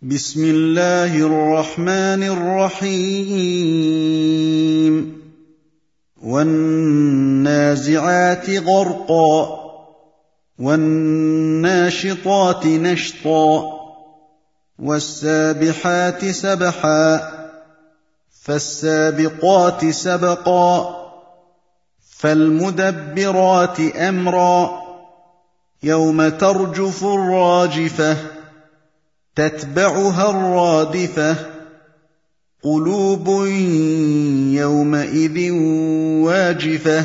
بسم الله الرحمن الرحيم والنازعات غرقا والناشطات نشطا والسابحات سبحا فالسابقات سبقا فالمدبرات أمرا يوم ترجف الراجفة تتبعها الرادفة قلوب يومئذ واجفة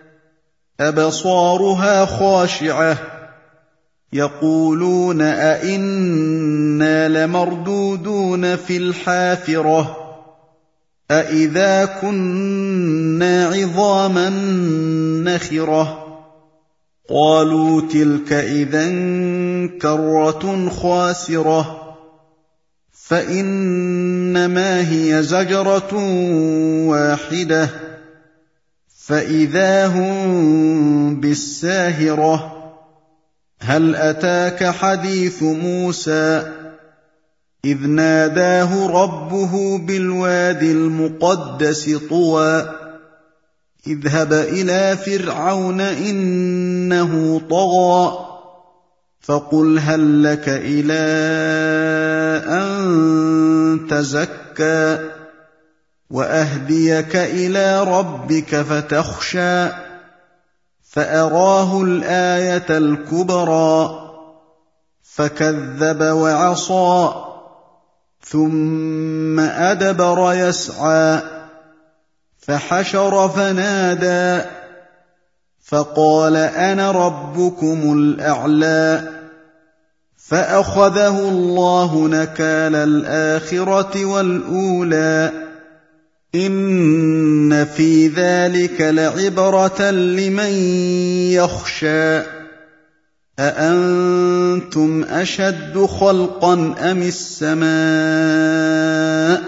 أبصارها خاشعة يقولون أئنا لمردودون في الحافرة أئذا كنا عظاما نخرة قالوا تلك إذا كرة خاسرة فإنما هي زجرة واحدة فإذا هم بالساهرة هل أتاك حديث موسى إذ ناداه ربه بالواد المقدس طوى اذهب إلى فرعون إنه طغى فقل هل لك إلى أن تزكى وأهديك إلى ربك فتخشى فأراه الآية الكبرى فكذب وعصى ثم أدبر يسعى فحشر فنادى فقال أنا ربكم الأعلى فأخذه الله نكال الآخرة والأولى إن في ذلك لعبرة لمن يخشى أأنتم أشد خلقا أم السماء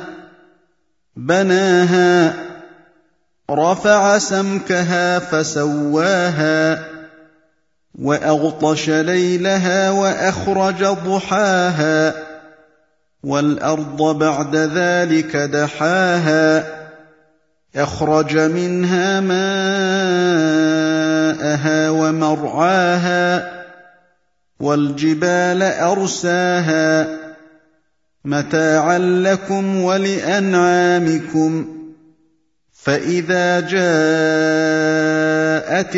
بناها رفع سمكها فسواها وأغطش ليلها وأخرج ضحاها والأرض بعد ذلك دحاها أخرج منها ماءها ومرعاها والجبال أرساها متاعا لكم ولأنعامكم فإذا جاءت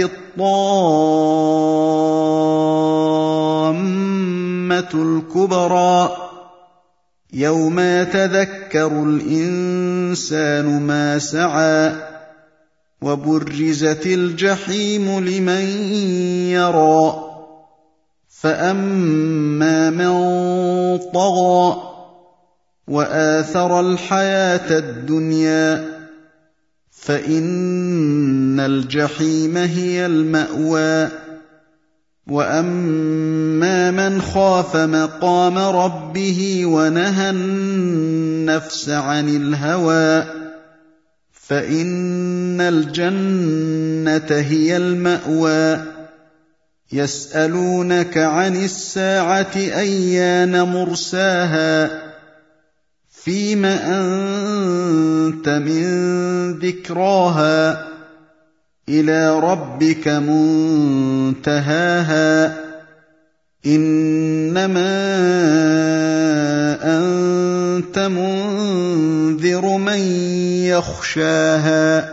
الطامة الكبرى يوم يتذكر الإنسان ما سعى وبرزت الجحيم لمن يرى فأما من طغى وآثر الحياة الدنيا فإن الجحيم هي المأوى وأما من خاف مقام ربه ونهى النفس عن الهوى فإن الجنة هي المأوى يسألونك عن الساعة أيان مرساها فيم أنت من ذكراها إلى ربك منتهاها إنما أنت منذر من يخشاها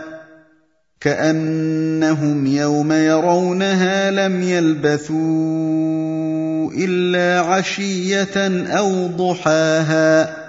كأنهم يوم يرونها لم يلبثوا إلا عشية أو ضحاها